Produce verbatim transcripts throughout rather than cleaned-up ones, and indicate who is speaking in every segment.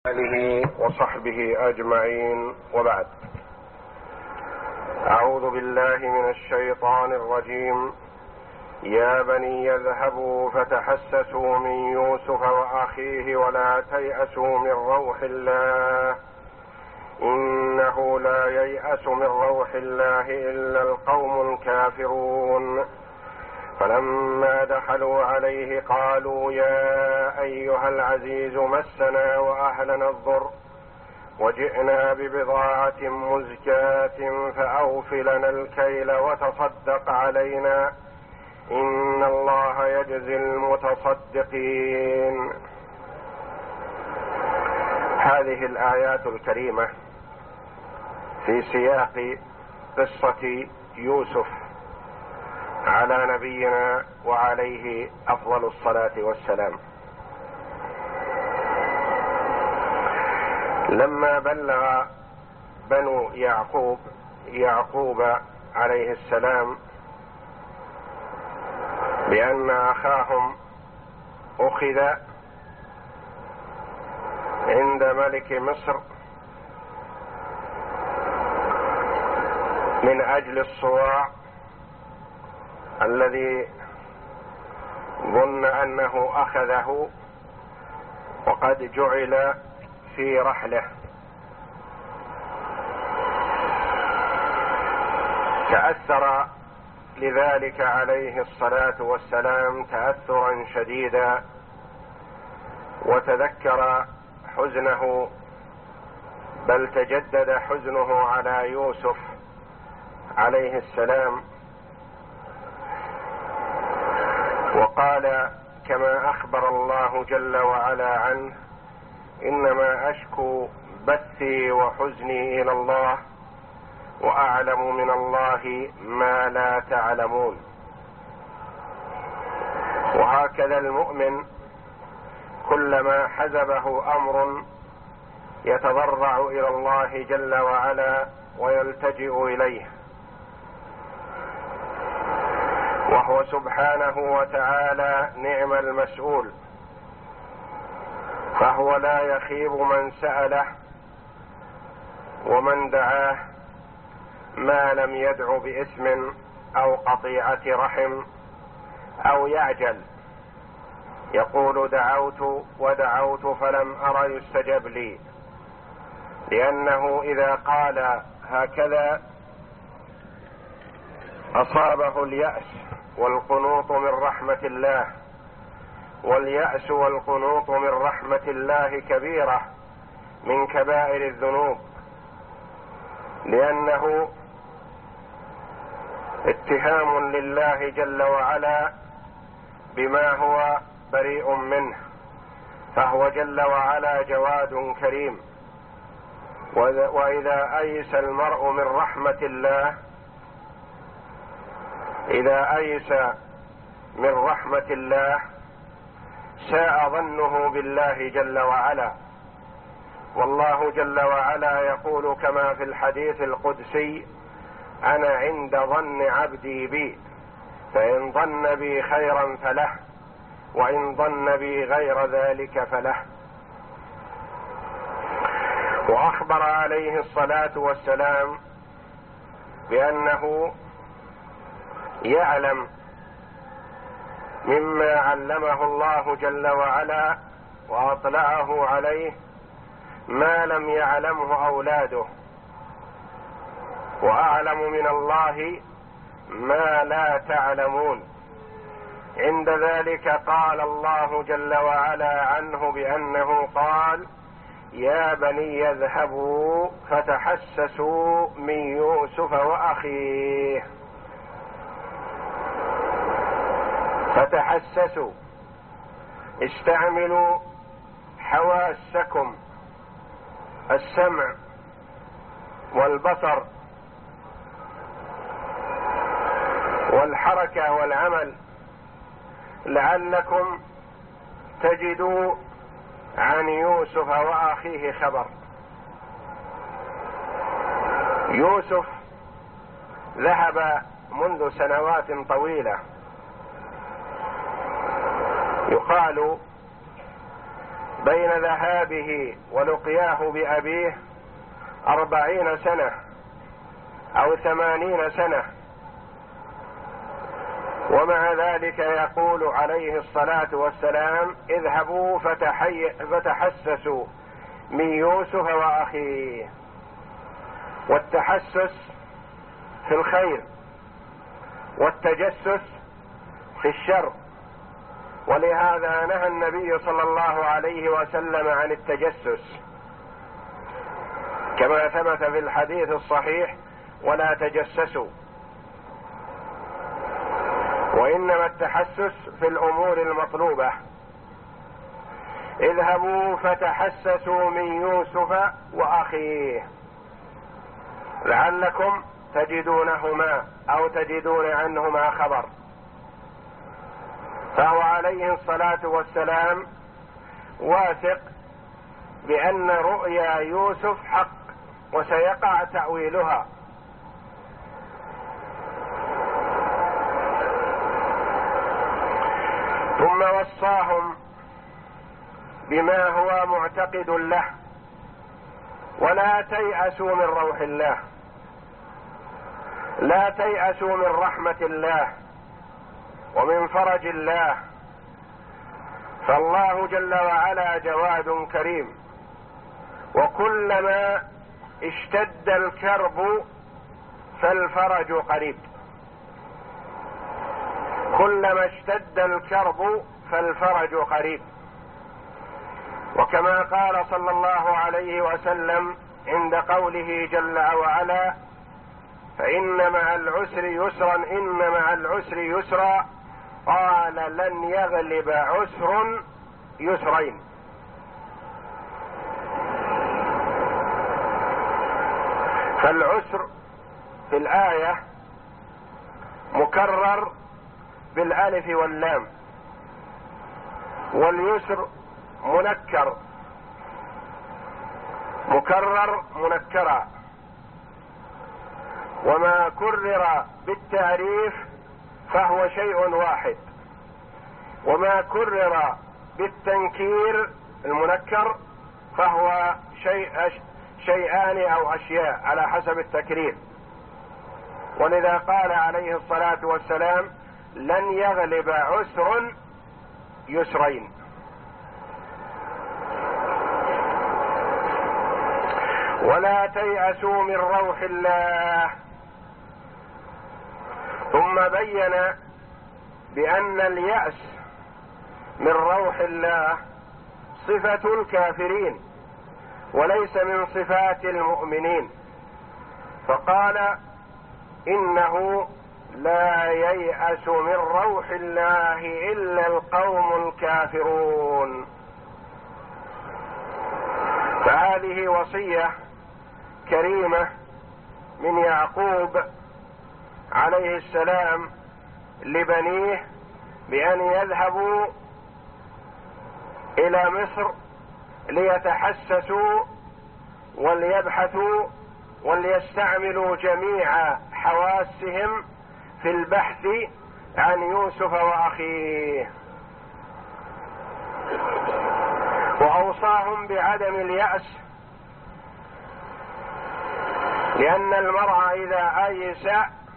Speaker 1: آله وصحبه أجمعين، وبعد. أعوذ بالله من الشيطان الرجيم. يا بني اذهبوا فتحسسوا من يوسف وأخيه ولا تيأسوا من روح الله إنه لا ييأس من روح الله إلا القوم الكافرون. فلما دخلوا عليه قالوا يا أيها العزيز مسنا وأهلنا الضر وجئنا ببضاعة مزجاة فأوف لنا الكيل وتصدق علينا إن الله يجزي المتصدقين. هذه الآيات الكريمة في سياق قصة يوسف على نبينا وعليه أفضل الصلاة والسلام. لما بلغ بنو يعقوب يعقوب عليه السلام بأن أخاهم أخذ عند ملك مصر من أجل الصواع الذي ظن أنه أخذه وقد جعل في رحله، تأثر لذلك عليه الصلاة والسلام تأثرا شديدا، وتذكر حزنه، بل تجدد حزنه على يوسف عليه السلام، وقال كما أخبر الله جل وعلا عنه: إنما أشكو بثي وحزني إلى الله وأعلم من الله ما لا تعلمون. وهكذا المؤمن كلما حزبه أمر يتضرع إلى الله جل وعلا ويلتجئ إليه، وهو سبحانه وتعالى نعم المسؤول، فهو لا يخيب من سأله ومن دعاه ما لم يدع باسم أو قطيعة رحم أو يعجل، يقول دعوت ودعوت فلم أر يستجب لي، لأنه إذا قال هكذا أصابه اليأس والقنوط من رحمة الله، واليأس والقنوط من رحمة الله كبيرة من كبائر الذنوب، لأنه اتهام لله جل وعلا بما هو بريء منه، فهو جل وعلا جواد كريم. وإذا أيس المرء من رحمة الله إذا أيس من رحمة الله ساء ظنه بالله جل وعلا، والله جل وعلا يقول كما في الحديث القدسي: أنا عند ظن عبدي بي، فإن ظن بي خيرا فله وإن ظن بي غير ذلك فله. وأخبر عليه الصلاة والسلام بأنه يعلم مما علمه الله جل وعلا وأطلعه عليه ما لم يعلمه أولاده، وأعلم من الله ما لا تعلمون. عند ذلك قال الله جل وعلا عنه بأنه قال: يا بني اذهبوا فتحسسوا من يوسف وأخيه. فتحسسوا، استعملوا حواسكم، السمع والبصر والحركة والعمل، لعلكم تجدوا عن يوسف وأخيه خبر. يوسف ذهب منذ سنوات طويلة، يقال بين ذهابه ولقياه بأبيه أربعين سنة أو ثمانين سنة، ومع ذلك يقول عليه الصلاة والسلام: اذهبوا فتحي فتحسسوا من يوسف وأخيه. والتحسس في الخير والتجسس في الشر، ولهذا نهى النبي صلى الله عليه وسلم عن التجسس كما ثبت في الحديث الصحيح: ولا تجسسوا. وإنما التحسس في الأمور المطلوبة. اذهبوا فتحسسوا من يوسف وأخيه لعلكم تجدونهما أو تجدون عنهما خبر. فهو عليه الصلاة والسلام واثق بأن رؤيا يوسف حق وسيقع تأويلها، ثم وصاهم بما هو معتقد له: ولا تيأسوا من روح الله، لا تيأسوا من رحمة الله ومن فرج الله، فالله جل وعلا جواد كريم، وكلما اشتد الكرب فالفرج قريب. كلما اشتد الكرب فالفرج قريب. وكما قال صلى الله عليه وسلم عند قوله جل وعلا: فإن مع العسر يسرا إن مع العسر يسرا، قال: لن يغلب عسر يسرين. فالعسر في الآية مكرر بالألف واللام، واليسر منكر مكرر منكرا، وما كرر بالتعريف فهو شيء واحد، وما كرر بالتنكير المنكر فهو شيء شيئان أو أشياء على حسب التكرير. ولذا قال عليه الصلاة والسلام: لن يغلب عسر يسرين. ولا تيأسوا من روح الله. ثم بين بأن اليأس من روح الله صفة الكافرين وليس من صفات المؤمنين، فقال: إنه لا ييأس من روح الله إلا القوم الكافرون. فهذه وصية كريمة من يعقوب عليه السلام لبنيه بأن يذهبوا إلى مصر ليتحسسوا وليبحثوا وليستعملوا جميع حواسهم في البحث عن يوسف وأخيه. وأوصاهم بعدم اليأس، لأن المرء إذا أيس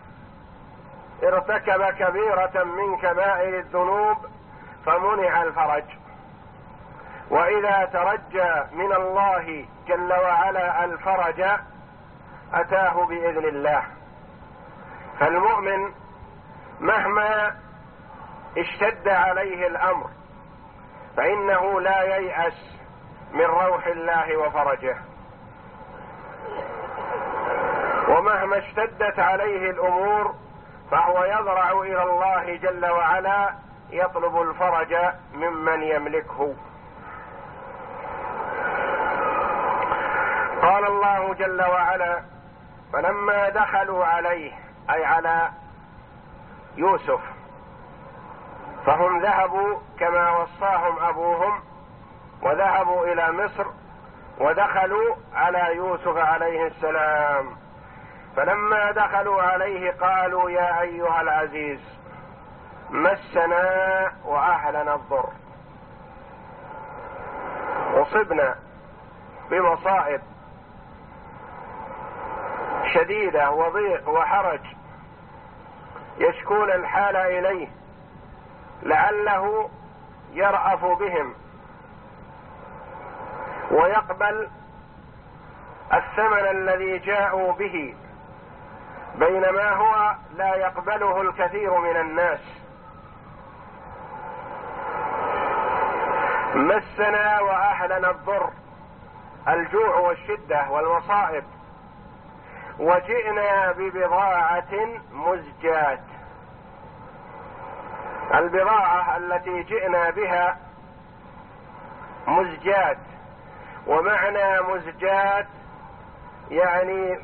Speaker 1: ارتكب كبيرة من كبائر الذنوب فمنع الفرج، وإذا ترجى من الله جل وعلا الفرج أتاه بإذن الله. فالمؤمن مهما اشتد عليه الأمر فإنه لا ييأس من روح الله وفرجه، ومهما اشتدت عليه الأمور فهو يضرع إلى الله جل وعلا يطلب الفرج ممن يملكه. قال الله جل وعلا: فلما دخلوا عليه، أي على يوسف، فهم ذهبوا كما وصاهم أبوهم وذهبوا إلى مصر ودخلوا على يوسف عليه السلام. فلما دخلوا عليه قالوا: يا أيها العزيز مسنا وأهلنا الضر. أصبنا بمصائب شديدة وضيق وحرج يشكون الحال إليه لعله يرأف بهم ويقبل الثمن الذي جاءوا به، بينما هو لا يقبله الكثير من الناس. مسنا وأهلنا الضر، الجوع والشدة والمصائب، وجئنا ببضاعة مزجاة. البضاعة التي جئنا بها مزجاة، ومعنى مزجاة يعني